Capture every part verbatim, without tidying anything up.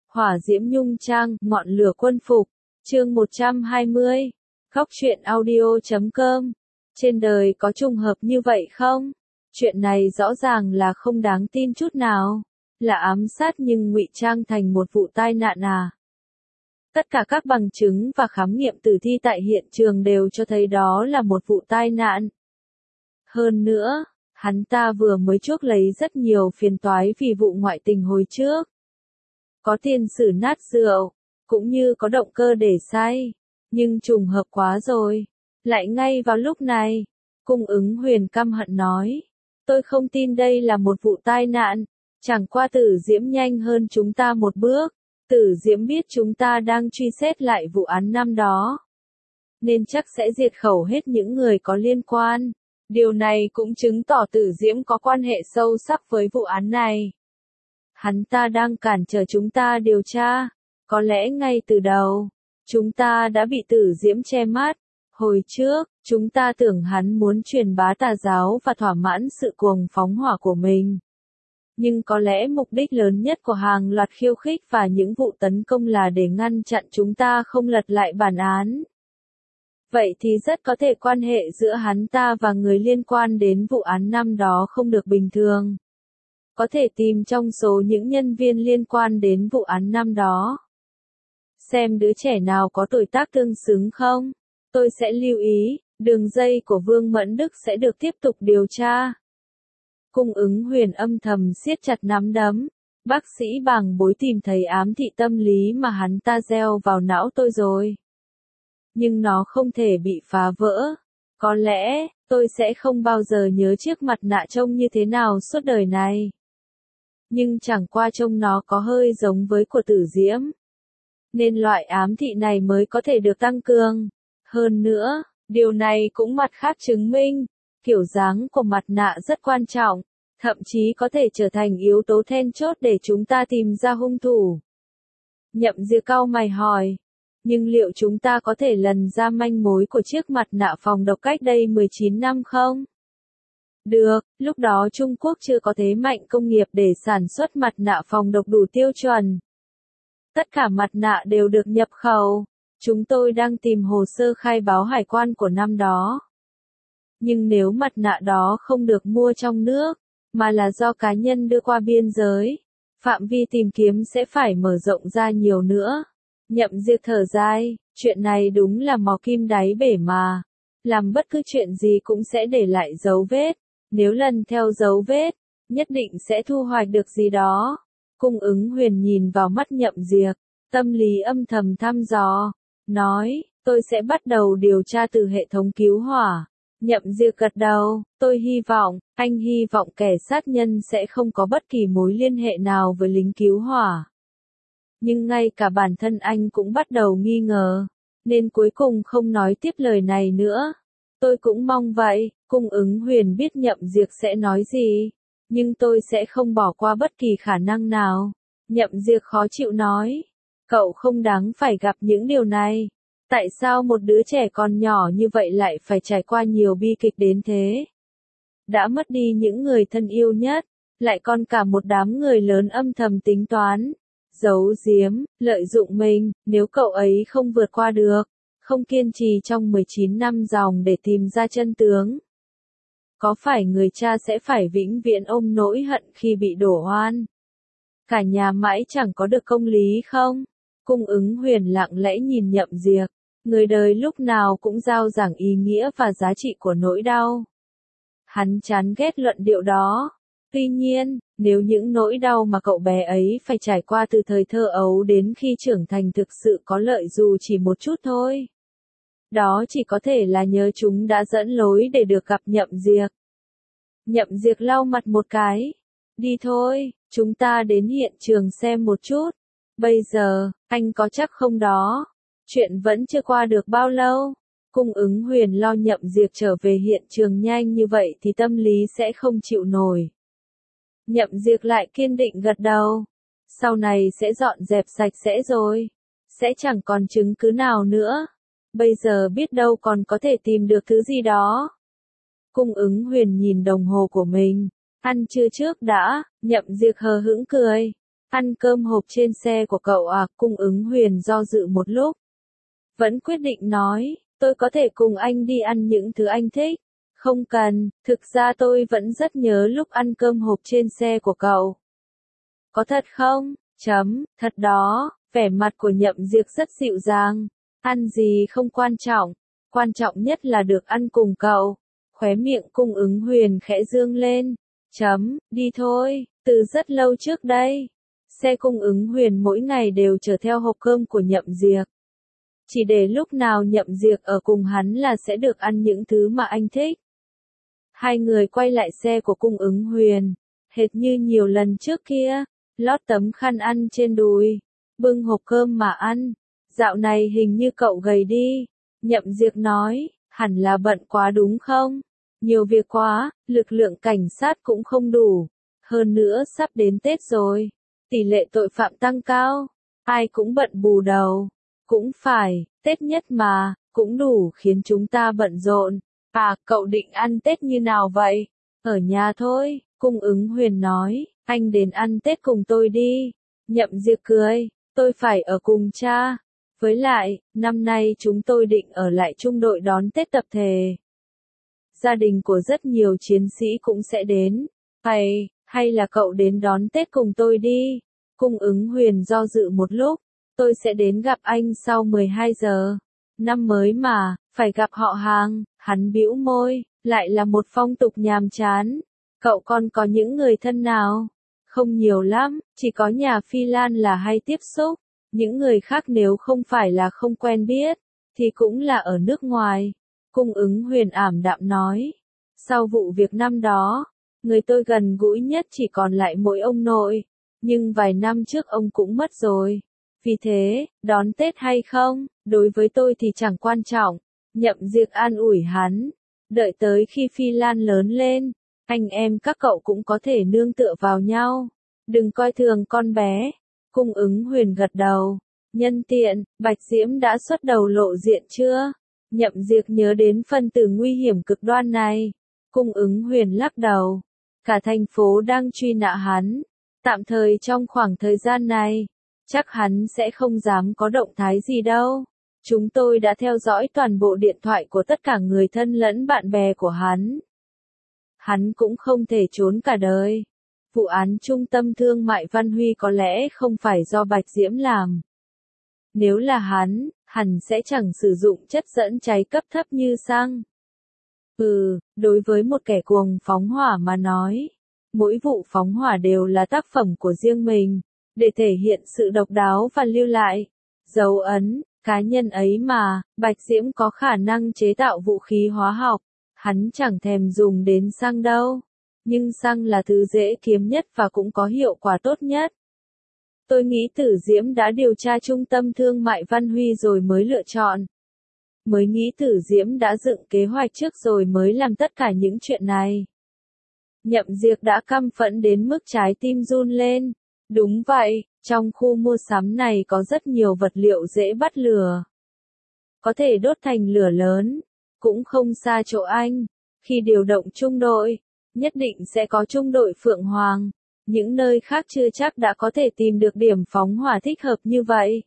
Hỏa diễm nhung trang, ngọn lửa quân phục. Chương một trăm hai mươi. Góc truyện audio chấm com. Trên đời có trùng hợp như vậy không? Chuyện này rõ ràng là không đáng tin chút nào. Là ám sát nhưng ngụy trang thành một vụ tai nạn à? Tất cả các bằng chứng và khám nghiệm tử thi tại hiện trường đều cho thấy đó là một vụ tai nạn. Hơn nữa, hắn ta vừa mới chuốc lấy rất nhiều phiền toái vì vụ ngoại tình hồi trước. Có tiền sử nát rượu, cũng như có động cơ để say. Nhưng trùng hợp quá rồi. Lại ngay vào lúc này, Cung Ứng Huyền căm hận nói. Tôi không tin đây là một vụ tai nạn. Chẳng qua Tử Diễm nhanh hơn chúng ta một bước. Tử Diễm biết chúng ta đang truy xét lại vụ án năm đó. Nên chắc sẽ diệt khẩu hết những người có liên quan. Điều này cũng chứng tỏ Tử Diễm có quan hệ sâu sắc với vụ án này. Hắn ta đang cản trở chúng ta điều tra. Có lẽ ngay từ đầu, chúng ta đã bị Tử Diễm che mắt. Hồi trước, chúng ta tưởng hắn muốn truyền bá tà giáo và thỏa mãn sự cuồng phóng hỏa của mình. Nhưng có lẽ mục đích lớn nhất của hàng loạt khiêu khích và những vụ tấn công là để ngăn chặn chúng ta không lật lại bản án. Vậy thì rất có thể quan hệ giữa hắn ta và người liên quan đến vụ án năm đó không được bình thường. Có thể tìm trong số những nhân viên liên quan đến vụ án năm đó. Xem đứa trẻ nào có tuổi tác tương xứng không? Tôi sẽ lưu ý, đường dây của Vương Mẫn Đức sẽ được tiếp tục điều tra. Cung Ứng Huyền âm thầm siết chặt nắm đấm. Bác sĩ Bàng Bối tìm thấy ám thị tâm lý mà hắn ta gieo vào não tôi rồi. Nhưng nó không thể bị phá vỡ. Có lẽ, tôi sẽ không bao giờ nhớ chiếc mặt nạ trông như thế nào suốt đời này. Nhưng chẳng qua trông nó có hơi giống với của Tử Diễm. Nên loại ám thị này mới có thể được tăng cường. Hơn nữa, điều này cũng mặt khác chứng minh, kiểu dáng của mặt nạ rất quan trọng, thậm chí có thể trở thành yếu tố then chốt để chúng ta tìm ra hung thủ. Nhậm Diệp cau mày hỏi, nhưng liệu chúng ta có thể lần ra manh mối của chiếc mặt nạ phòng độc cách đây mười chín năm không? Được, lúc đó Trung Quốc chưa có thế mạnh công nghiệp để sản xuất mặt nạ phòng độc đủ tiêu chuẩn. Tất cả mặt nạ đều được nhập khẩu. Chúng tôi đang tìm hồ sơ khai báo hải quan của năm đó. Nhưng nếu mặt nạ đó không được mua trong nước, mà là do cá nhân đưa qua biên giới, phạm vi tìm kiếm sẽ phải mở rộng ra nhiều nữa. Nhậm Diệp thở dài, chuyện này đúng là mò kim đáy bể mà. Làm bất cứ chuyện gì cũng sẽ để lại dấu vết. Nếu lần theo dấu vết, nhất định sẽ thu hoạch được gì đó. Cung Ứng Huyền nhìn vào mắt Nhậm Diệp, tâm lý âm thầm thăm dò, nói, tôi sẽ bắt đầu điều tra từ hệ thống cứu hỏa. Nhậm Diệp gật đầu, tôi hy vọng, anh hy vọng kẻ sát nhân sẽ không có bất kỳ mối liên hệ nào với lính cứu hỏa. Nhưng ngay cả bản thân anh cũng bắt đầu nghi ngờ, nên cuối cùng không nói tiếp lời này nữa. Tôi cũng mong vậy. Cung Ứng Huyền biết Nhậm Diệp sẽ nói gì, nhưng tôi sẽ không bỏ qua bất kỳ khả năng nào. Nhậm Diệp khó chịu nói, cậu không đáng phải gặp những điều này. Tại sao một đứa trẻ còn nhỏ như vậy lại phải trải qua nhiều bi kịch đến thế? Đã mất đi những người thân yêu nhất, lại còn cả một đám người lớn âm thầm tính toán, giấu giếm, lợi dụng mình. Nếu cậu ấy không vượt qua được, không kiên trì trong mười chín năm dòng để tìm ra chân tướng, có phải người cha sẽ phải vĩnh viễn ôm nỗi hận khi bị đổ oan? Cả nhà mãi chẳng có được công lý không? Cung Ứng Huyền lặng lẽ nhìn Nhậm Diệp, người đời lúc nào cũng giao giảng ý nghĩa và giá trị của nỗi đau. Hắn chán ghét luận điệu đó. Tuy nhiên, nếu những nỗi đau mà cậu bé ấy phải trải qua từ thời thơ ấu đến khi trưởng thành thực sự có lợi dù chỉ một chút thôi, đó chỉ có thể là nhờ chúng đã dẫn lối để được gặp Nhậm Diệp. Nhậm Diệp lau mặt một cái. Đi thôi, chúng ta đến hiện trường xem một chút. Bây giờ, anh có chắc không đó? Chuyện vẫn chưa qua được bao lâu. Cung Ứng Huyền lo Nhậm Diệp trở về hiện trường nhanh như vậy thì tâm lý sẽ không chịu nổi. Nhậm Diệp lại kiên định gật đầu. Sau này sẽ dọn dẹp sạch sẽ rồi. Sẽ chẳng còn chứng cứ nào nữa. Bây giờ biết đâu còn có thể tìm được thứ gì đó. Cung Ứng Huyền nhìn đồng hồ của mình. Ăn trưa trước đã. Nhậm Diệp hờ hững cười. Ăn cơm hộp trên xe của cậu à? Cung ứng huyền do dự một lúc. Vẫn quyết định nói, tôi có thể cùng anh đi ăn những thứ anh thích. Không cần, thực ra tôi vẫn rất nhớ lúc ăn cơm hộp trên xe của cậu. Có thật không? Chấm, thật đó, vẻ mặt của Nhậm Diệp rất dịu dàng. Ăn gì không quan trọng, quan trọng nhất là được ăn cùng cậu. Khóe miệng cung ứng huyền khẽ dương lên. Chấm, đi thôi, từ rất lâu trước đây. Xe cung ứng huyền mỗi ngày đều chở theo hộp cơm của Nhậm Diệp. Chỉ để lúc nào Nhậm Diệp ở cùng hắn là sẽ được ăn những thứ mà anh thích. Hai người quay lại xe của cung ứng huyền, hệt như nhiều lần trước kia, lót tấm khăn ăn trên đùi, bưng hộp cơm mà ăn. Dạo này hình như cậu gầy đi. Nhậm Diệp nói, hẳn là bận quá đúng không? Nhiều việc quá, lực lượng cảnh sát cũng không đủ. Hơn nữa sắp đến Tết rồi, tỷ lệ tội phạm tăng cao, ai cũng bận bù đầu. Cũng phải, Tết nhất mà, cũng đủ khiến chúng ta bận rộn. À, cậu định ăn Tết như nào vậy? Ở nhà thôi, cung ứng huyền nói, anh đến ăn Tết cùng tôi đi. Nhậm Diệp cười, tôi phải ở cùng cha. Với lại, năm nay chúng tôi định ở lại trung đội đón Tết tập thể. Gia đình của rất nhiều chiến sĩ cũng sẽ đến. Hay, hay là cậu đến đón Tết cùng tôi đi? Cung ứng huyền do dự một lúc. Tôi sẽ đến gặp anh sau mười hai giờ. Năm mới mà, phải gặp họ hàng. Hắn bĩu môi, lại là một phong tục nhàm chán. Cậu còn có những người thân nào? Không nhiều lắm, chỉ có nhà Phi Lan là hay tiếp xúc. Những người khác nếu không phải là không quen biết, thì cũng là ở nước ngoài. Cung ứng huyền ảm đạm nói. Sau vụ việc năm đó, người tôi gần gũi nhất chỉ còn lại mỗi ông nội. Nhưng vài năm trước ông cũng mất rồi. Vì thế, đón Tết hay không, đối với tôi thì chẳng quan trọng. Nhậm Diệp an ủi hắn. Đợi tới khi Phi Lan lớn lên, anh em các cậu cũng có thể nương tựa vào nhau. Đừng coi thường con bé. Cung ứng huyền gật đầu. Nhân tiện, Bạch Diễm đã xuất đầu lộ diện chưa? Nhậm Diệp nhớ đến phân tử nguy hiểm cực đoan này. Cung ứng huyền lắc đầu. Cả thành phố đang truy nã hắn. Tạm thời trong khoảng thời gian này, chắc hắn sẽ không dám có động thái gì đâu. Chúng tôi đã theo dõi toàn bộ điện thoại của tất cả người thân lẫn bạn bè của hắn. Hắn cũng không thể trốn cả đời. Vụ án trung tâm thương mại Văn Huy có lẽ không phải do Bạch Diễm làm. Nếu là hắn, hẳn sẽ chẳng sử dụng chất dẫn cháy cấp thấp như xăng. Ừ, đối với một kẻ cuồng phóng hỏa mà nói, mỗi vụ phóng hỏa đều là tác phẩm của riêng mình, để thể hiện sự độc đáo và lưu lại dấu ấn cá nhân ấy mà. Bạch Diễm có khả năng chế tạo vũ khí hóa học, hắn chẳng thèm dùng đến xăng đâu. Nhưng xăng là thứ dễ kiếm nhất và cũng có hiệu quả tốt nhất. Tôi nghĩ Tử Diễm đã điều tra trung tâm thương mại Văn Huy rồi mới lựa chọn. Mới nghĩ Tử Diễm đã dựng kế hoạch trước rồi mới làm tất cả những chuyện này. Nhậm Diệp đã căm phẫn đến mức trái tim run lên. Đúng vậy, trong khu mua sắm này có rất nhiều vật liệu dễ bắt lửa. Có thể đốt thành lửa lớn. Cũng không xa chỗ anh. Khi điều động trung đội, nhất định sẽ có trung đội Phượng Hoàng. Những nơi khác chưa chắc đã có thể tìm được điểm phóng hỏa thích hợp như vậy.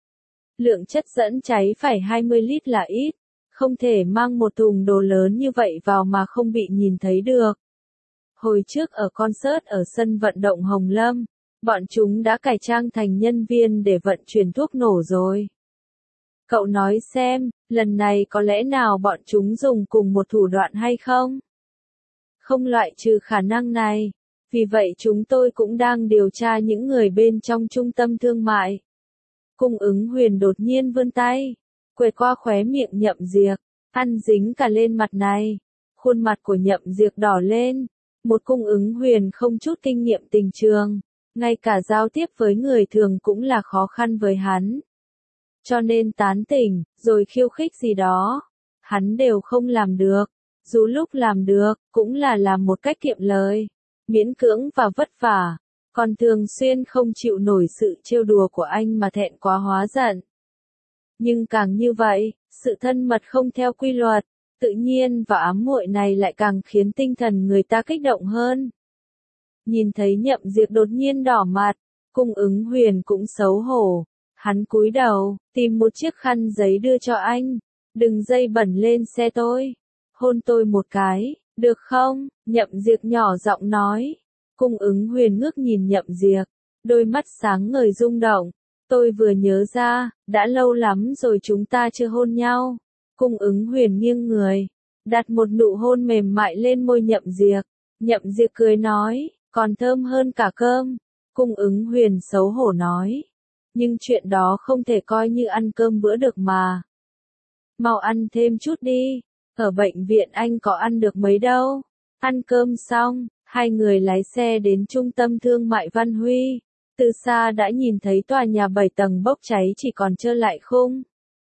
Lượng chất dẫn cháy phải hai mươi lít là ít. Không thể mang một thùng đồ lớn như vậy vào mà không bị nhìn thấy được. Hồi trước ở concert ở sân vận động Hồng Lâm, bọn chúng đã cải trang thành nhân viên để vận chuyển thuốc nổ rồi. Cậu nói xem, lần này có lẽ nào bọn chúng dùng cùng một thủ đoạn hay không? Không loại trừ khả năng này. Vì vậy chúng tôi cũng đang điều tra những người bên trong trung tâm thương mại. Cung ứng huyền đột nhiên vươn tay, quẹt qua khóe miệng Nhậm Diệp, ăn dính cả lên mặt này. Khuôn mặt của Nhậm Diệp đỏ lên. Một cung ứng huyền không chút kinh nghiệm tình trường, ngay cả giao tiếp với người thường cũng là khó khăn với hắn. Cho nên tán tỉnh, rồi khiêu khích gì đó, hắn đều không làm được. Dù lúc làm được, cũng là làm một cách kiệm lời, miễn cưỡng và vất vả. Còn thường xuyên không chịu nổi sự trêu đùa của anh mà thẹn quá hóa giận. Nhưng càng như vậy, sự thân mật không theo quy luật, tự nhiên và ám muội này lại càng khiến tinh thần người ta kích động hơn. Nhìn thấy Nhậm Diệp đột nhiên đỏ mặt, Cung ứng huyền cũng xấu hổ. Hắn cúi đầu, tìm một chiếc khăn giấy đưa cho anh. Đừng dây bẩn lên xe tôi. Hôn tôi một cái, được không? Nhậm Diệp nhỏ giọng nói. Cung ứng huyền ngước nhìn Nhậm Diệp, đôi mắt sáng ngời rung động. Tôi vừa nhớ ra, đã lâu lắm rồi chúng ta chưa hôn nhau. Cung ứng huyền nghiêng người, đặt một nụ hôn mềm mại lên môi Nhậm Diệp. Nhậm Diệp cười nói, còn thơm hơn cả cơm. Cung ứng huyền xấu hổ nói, nhưng chuyện đó không thể coi như ăn cơm bữa được mà. Mau ăn thêm chút đi, ở bệnh viện anh có ăn được mấy đâu. Ăn cơm xong, hai người lái xe đến trung tâm thương mại Văn Huy. Từ xa đã nhìn thấy tòa nhà bảy tầng bốc cháy chỉ còn trơ lại khung.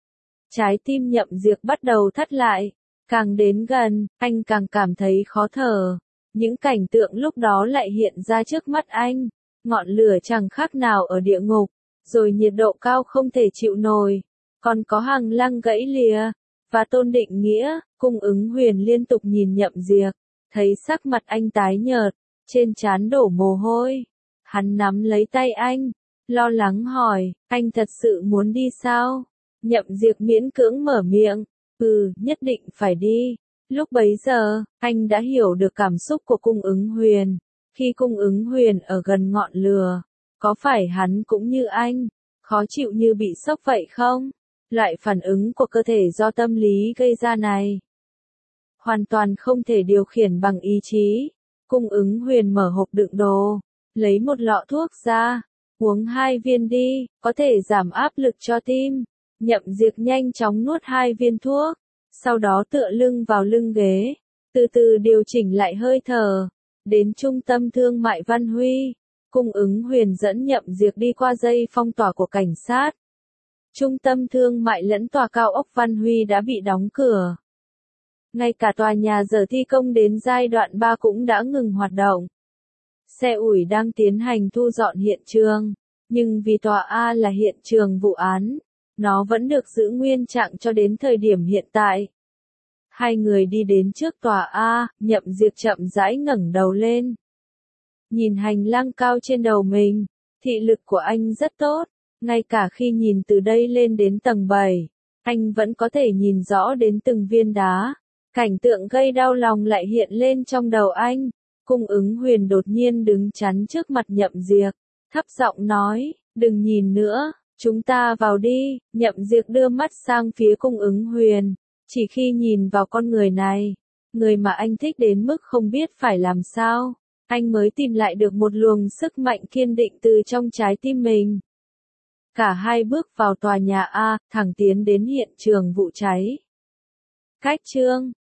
Trái tim Nhậm Diệp bắt đầu thắt lại. Càng đến gần, anh càng cảm thấy khó thở. Những cảnh tượng lúc đó lại hiện ra trước mắt anh. Ngọn lửa chẳng khác nào ở địa ngục, rồi nhiệt độ cao không thể chịu nổi. Còn có hàng lăng gãy lìa, và Tôn Định Nghĩa. Cung ứng huyền liên tục nhìn Nhậm Diệp, thấy sắc mặt anh tái nhợt, trên trán đổ mồ hôi. Hắn nắm lấy tay anh, lo lắng hỏi, anh thật sự muốn đi sao? Nhậm Diệp miễn cưỡng mở miệng, ừ, nhất định phải đi. Lúc bấy giờ, anh đã hiểu được cảm xúc của cung ứng huyền. Khi cung ứng huyền ở gần ngọn lửa, có phải hắn cũng như anh, khó chịu như bị sốc vậy không? Loại phản ứng của cơ thể do tâm lý gây ra này, hoàn toàn không thể điều khiển bằng ý chí. Cung ứng huyền mở hộp đựng đồ, lấy một lọ thuốc ra, uống hai viên đi, có thể giảm áp lực cho tim. Nhậm Diệp nhanh chóng nuốt hai viên thuốc, sau đó tựa lưng vào lưng ghế, từ từ điều chỉnh lại hơi thở. Đến trung tâm thương mại Văn Huy, cung ứng huyền dẫn Nhậm Diệp đi qua dây phong tỏa của cảnh sát. Trung tâm thương mại lẫn tòa cao ốc Văn Huy đã bị đóng cửa. Ngay cả tòa nhà giờ thi công đến giai đoạn ba cũng đã ngừng hoạt động. Xe ủi đang tiến hành thu dọn hiện trường, nhưng vì tòa A là hiện trường vụ án, nó vẫn được giữ nguyên trạng cho đến thời điểm hiện tại. Hai người đi đến trước tòa A, Nhậm Diệp chậm rãi ngẩng đầu lên. Nhìn hành lang cao trên đầu mình, thị lực của anh rất tốt, ngay cả khi nhìn từ đây lên đến tầng bảy, anh vẫn có thể nhìn rõ đến từng viên đá. Cảnh tượng gây đau lòng lại hiện lên trong đầu anh. Cung ứng huyền đột nhiên đứng chắn trước mặt Nhậm Diệp, thấp giọng nói, đừng nhìn nữa, chúng ta vào đi. Nhậm Diệp đưa mắt sang phía cung ứng huyền, chỉ khi nhìn vào con người này, người mà anh thích đến mức không biết phải làm sao, anh mới tìm lại được một luồng sức mạnh kiên định từ trong trái tim mình. Cả hai bước vào tòa nhà A, thẳng tiến đến hiện trường vụ cháy. Cách chương